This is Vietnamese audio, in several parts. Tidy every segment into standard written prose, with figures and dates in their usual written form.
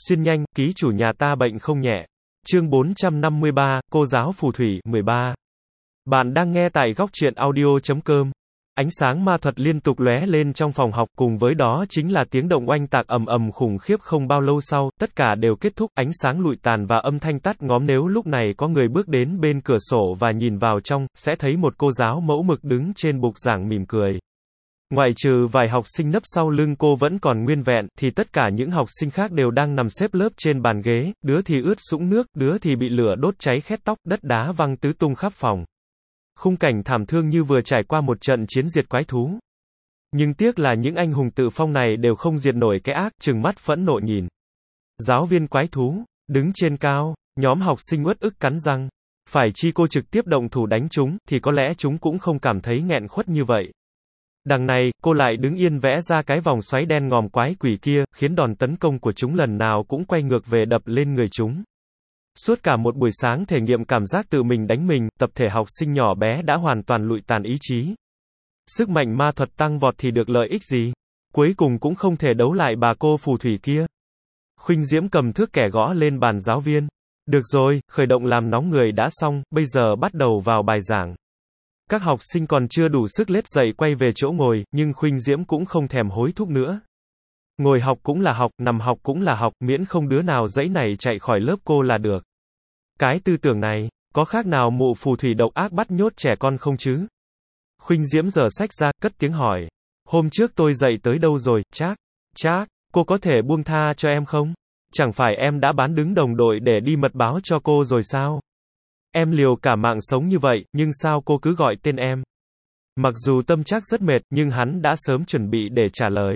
Xuyên nhanh, ký chủ nhà ta bệnh không nhẹ. Chương 453, cô giáo phù thủy, 13. Bạn đang nghe tại góc truyện audio.com. Ánh sáng ma thuật liên tục lóe lên trong phòng học, cùng với đó chính là tiếng động oanh tạc ầm ầm khủng khiếp. Không bao lâu sau, tất cả đều kết thúc, ánh sáng lụi tàn và âm thanh tắt ngóm. Nếu lúc này có người bước đến bên cửa sổ và nhìn vào trong, sẽ thấy một cô giáo mẫu mực đứng trên bục giảng mỉm cười. Ngoại trừ vài học sinh nấp sau lưng cô vẫn còn nguyên vẹn, thì tất cả những học sinh khác đều đang nằm xếp lớp trên bàn ghế, đứa thì ướt sũng nước, đứa thì bị lửa đốt cháy khét tóc, đất đá văng tứ tung khắp phòng. Khung cảnh thảm thương như vừa trải qua một trận chiến diệt quái thú. Nhưng tiếc là những anh hùng tự phong này đều không diệt nổi cái ác, trừng mắt phẫn nộ nhìn giáo viên quái thú, đứng trên cao, nhóm học sinh uất ức cắn răng. Phải chi cô trực tiếp động thủ đánh chúng, thì có lẽ chúng cũng không cảm thấy nghẹn khuất như vậy. Đằng này, cô lại đứng yên vẽ ra cái vòng xoáy đen ngòm quái quỷ kia, khiến đòn tấn công của chúng lần nào cũng quay ngược về đập lên người chúng. Suốt cả một buổi sáng thể nghiệm cảm giác tự mình đánh mình, tập thể học sinh nhỏ bé đã hoàn toàn lụi tàn ý chí. Sức mạnh ma thuật tăng vọt thì được lợi ích gì? Cuối cùng cũng không thể đấu lại bà cô phù thủy kia. Khuynh Diễm cầm thước kẻ gõ lên bàn giáo viên. Được rồi, khởi động làm nóng người đã xong, bây giờ bắt đầu vào bài giảng. Các học sinh còn chưa đủ sức lết dậy quay về chỗ ngồi, nhưng Khuynh Diễm cũng không thèm hối thúc nữa. Ngồi học cũng là học, nằm học cũng là học, miễn không đứa nào dãy này chạy khỏi lớp cô là được. Cái tư tưởng này, có khác nào mụ phù thủy độc ác bắt nhốt trẻ con không chứ? Khuynh Diễm giở sách ra, cất tiếng hỏi. Hôm trước tôi dạy tới đâu rồi, Trác, cô có thể buông tha cho em không? Chẳng phải em đã bán đứng đồng đội để đi mật báo cho cô rồi sao? Em liều cả mạng sống như vậy, nhưng sao cô cứ gọi tên em? Mặc dù tâm Trác rất mệt, nhưng hắn đã sớm chuẩn bị để trả lời.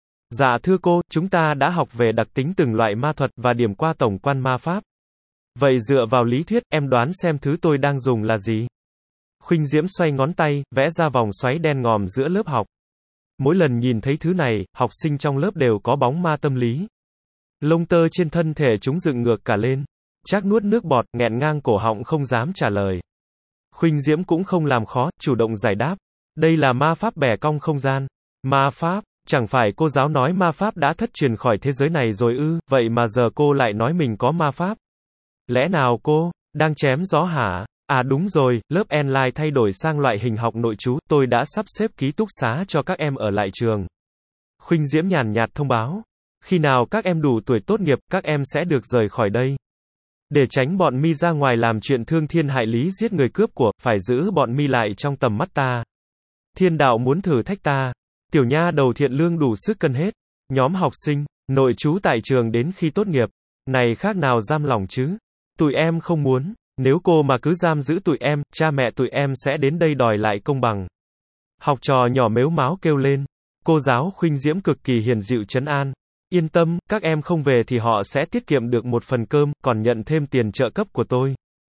Dạ thưa cô, chúng ta đã học về đặc tính từng loại ma thuật và điểm qua tổng quan ma pháp. Vậy dựa vào lý thuyết, em đoán xem thứ tôi đang dùng là gì? Khuynh Diễm xoay ngón tay, vẽ ra vòng xoáy đen ngòm giữa lớp học. Mỗi lần nhìn thấy thứ này, học sinh trong lớp đều có bóng ma tâm lý. Lông tơ trên thân thể chúng dựng ngược cả lên. Trác nuốt nước bọt, nghẹn ngang cổ họng không dám trả lời. Khuynh Diễm cũng không làm khó, chủ động giải đáp. Đây là ma pháp bẻ cong không gian. Ma pháp? Chẳng phải cô giáo nói ma pháp đã thất truyền khỏi thế giới này rồi ư, vậy mà giờ cô lại nói mình có ma pháp. Lẽ nào cô đang chém gió hả? À đúng rồi, lớp online thay đổi sang loại hình học nội trú, tôi đã sắp xếp ký túc xá cho các em ở lại trường. Khuynh Diễm nhàn nhạt thông báo. Khi nào các em đủ tuổi tốt nghiệp, các em sẽ được rời khỏi đây. Để tránh bọn mi ra ngoài làm chuyện thương thiên hại lý giết người cướp của, phải giữ bọn mi lại trong tầm mắt ta. Thiên đạo muốn thử thách ta. Tiểu nha đầu thiện lương đủ sức cân hết. Nhóm học sinh, nội trú tại trường đến khi tốt nghiệp. Này khác nào giam lỏng chứ? Tụi em không muốn. Nếu cô mà cứ giam giữ tụi em, cha mẹ tụi em sẽ đến đây đòi lại công bằng. Học trò nhỏ mếu máo kêu lên. Cô giáo Khuynh Diễm cực kỳ hiền dịu trấn an. Yên tâm, các em không về thì họ sẽ tiết kiệm được một phần cơm, còn nhận thêm tiền trợ cấp của tôi.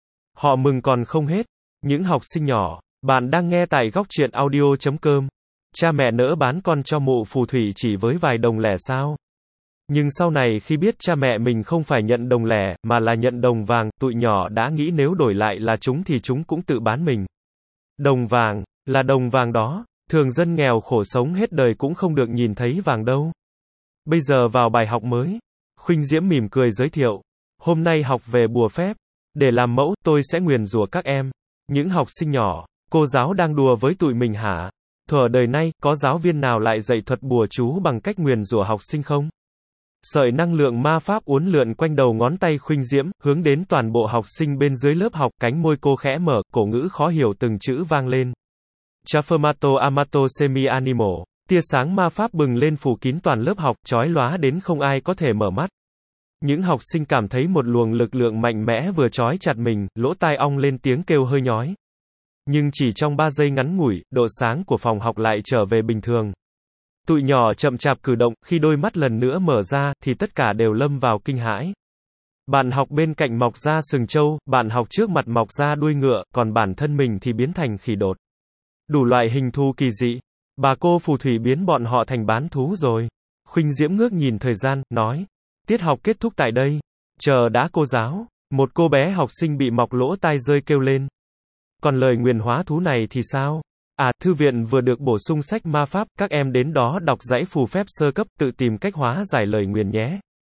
Họ mừng còn không hết. Những học sinh nhỏ, bạn đang nghe tại góc truyện audio.com. Cha mẹ nỡ bán con cho mụ phù thủy chỉ với vài đồng lẻ sao? Nhưng sau này khi biết cha mẹ mình không phải nhận đồng lẻ, mà là nhận đồng vàng, tụi nhỏ đã nghĩ nếu đổi lại là chúng thì chúng cũng tự bán mình. Đồng vàng, là đồng vàng đó, thường dân nghèo khổ sống hết đời cũng không được nhìn thấy vàng đâu. Bây giờ vào bài học mới. Khuynh Diễm mỉm cười giới thiệu. Hôm nay học về bùa phép. Để làm mẫu, tôi sẽ nguyền rủa các em. Những học sinh nhỏ, cô giáo đang đùa với tụi mình hả? Thuở đời nay, có giáo viên nào lại dạy thuật bùa chú bằng cách nguyền rủa học sinh không? Sợi năng lượng ma pháp uốn lượn quanh đầu ngón tay Khuynh Diễm, hướng đến toàn bộ học sinh bên dưới lớp học, cánh môi cô khẽ mở, cổ ngữ khó hiểu từng chữ vang lên. Chaffamato amato semi animo. Tia sáng ma pháp bừng lên phủ kín toàn lớp học, chói lóa đến không ai có thể mở mắt. Những học sinh cảm thấy một luồng lực lượng mạnh mẽ vừa trói chặt mình, lỗ tai ong lên tiếng kêu hơi nhói. Nhưng chỉ trong 3 giây ngắn ngủi, độ sáng của phòng học lại trở về bình thường. Tụi nhỏ chậm chạp cử động, khi đôi mắt lần nữa mở ra, thì tất cả đều lâm vào kinh hãi. Bạn học bên cạnh mọc ra sừng trâu, bạn học trước mặt mọc ra đuôi ngựa, còn bản thân mình thì biến thành khỉ đột. Đủ loại hình thù kỳ dị. Bà cô phù thủy biến bọn họ thành bán thú rồi. Khuynh Diễm ngước nhìn thời gian, nói. Tiết học kết thúc tại đây. Chờ đã cô giáo. Một cô bé học sinh bị mọc lỗ tai rơi kêu lên. Còn lời nguyền hóa thú này thì sao? À, thư viện vừa được bổ sung sách ma pháp, các em đến đó đọc dãy phù phép sơ cấp, tự tìm cách hóa giải lời nguyền nhé.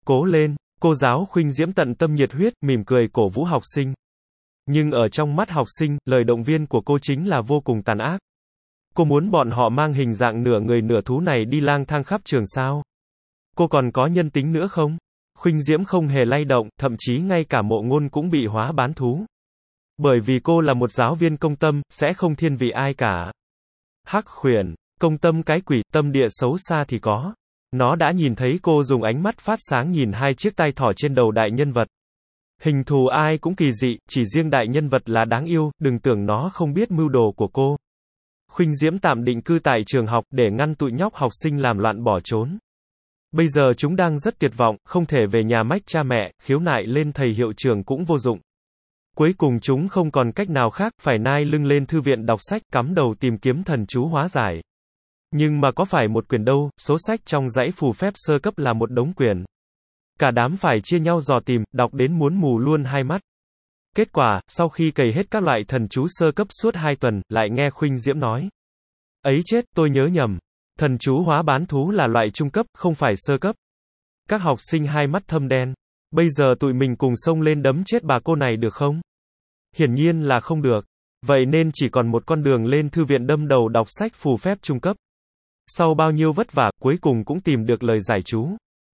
Cố lên, cô giáo Khuynh Diễm tận tâm nhiệt huyết, mỉm cười cổ vũ học sinh. Nhưng ở trong mắt học sinh, lời động viên của cô chính là vô cùng tàn ác. Cô muốn bọn họ mang hình dạng nửa người nửa thú này đi lang thang khắp trường sao? Cô còn có nhân tính nữa không? Khuynh Diễm không hề lay động, thậm chí ngay cả Mộ Ngôn cũng bị hóa bán thú. Bởi vì cô là một giáo viên công tâm, sẽ không thiên vị ai cả. Hắc Khuyển, công tâm cái quỷ, tâm địa xấu xa thì có. Nó đã nhìn thấy cô dùng ánh mắt phát sáng nhìn hai chiếc tai thỏ trên đầu đại nhân vật. Hình thù ai cũng kỳ dị, chỉ riêng đại nhân vật là đáng yêu, đừng tưởng nó không biết mưu đồ của cô. Khuynh Diễm tạm định cư tại trường học để ngăn tụi nhóc học sinh làm loạn bỏ trốn. Bây giờ chúng đang rất tuyệt vọng, không thể về nhà mách cha mẹ, khiếu nại lên thầy hiệu trưởng cũng vô dụng. Cuối cùng chúng không còn cách nào khác, phải nai lưng lên thư viện đọc sách, cắm đầu tìm kiếm thần chú hóa giải. Nhưng mà có phải một quyển đâu, số sách trong dãy phù phép sơ cấp là một đống quyển. Cả đám phải chia nhau dò tìm, đọc đến muốn mù luôn hai mắt. Kết quả, sau khi cày hết các loại thần chú sơ cấp suốt 2 tuần, lại nghe Khuynh Diễm nói. Ấy chết, tôi nhớ nhầm. Thần chú hóa bán thú là loại trung cấp, không phải sơ cấp. Các học sinh hai mắt thâm đen. Bây giờ tụi mình cùng xông lên đấm chết bà cô này được không? Hiển nhiên là không được. Vậy nên chỉ còn một con đường lên thư viện đâm đầu đọc sách phù phép trung cấp. Sau bao nhiêu vất vả, cuối cùng cũng tìm được lời giải chú.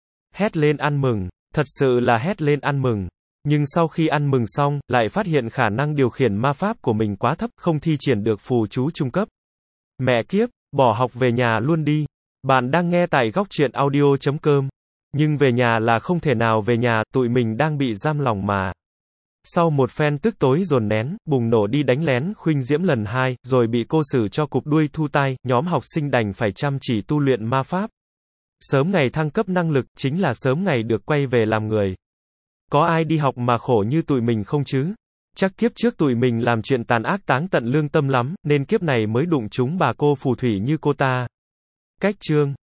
Hét lên ăn mừng. Thật sự là hét lên ăn mừng. Nhưng sau khi ăn mừng xong, lại phát hiện khả năng điều khiển ma pháp của mình quá thấp, không thi triển được phù chú trung cấp. Mẹ kiếp, bỏ học về nhà luôn đi. Bạn đang nghe tại góc truyện audio.com. Nhưng về nhà là không thể nào về nhà, tụi mình đang bị giam lỏng mà. Sau một phen tức tối dồn nén, bùng nổ đi đánh lén Khuynh Diễm lần 2, rồi bị cô xử cho cục đuôi thu tai, nhóm học sinh đành phải chăm chỉ tu luyện ma pháp. Sớm ngày thăng cấp năng lực, chính là sớm ngày được quay về làm người. Có ai đi học mà khổ như tụi mình không chứ? Chắc kiếp trước tụi mình làm chuyện tàn ác táng tận lương tâm lắm, nên kiếp này mới đụng chúng bà cô phù thủy như cô ta. Cách chương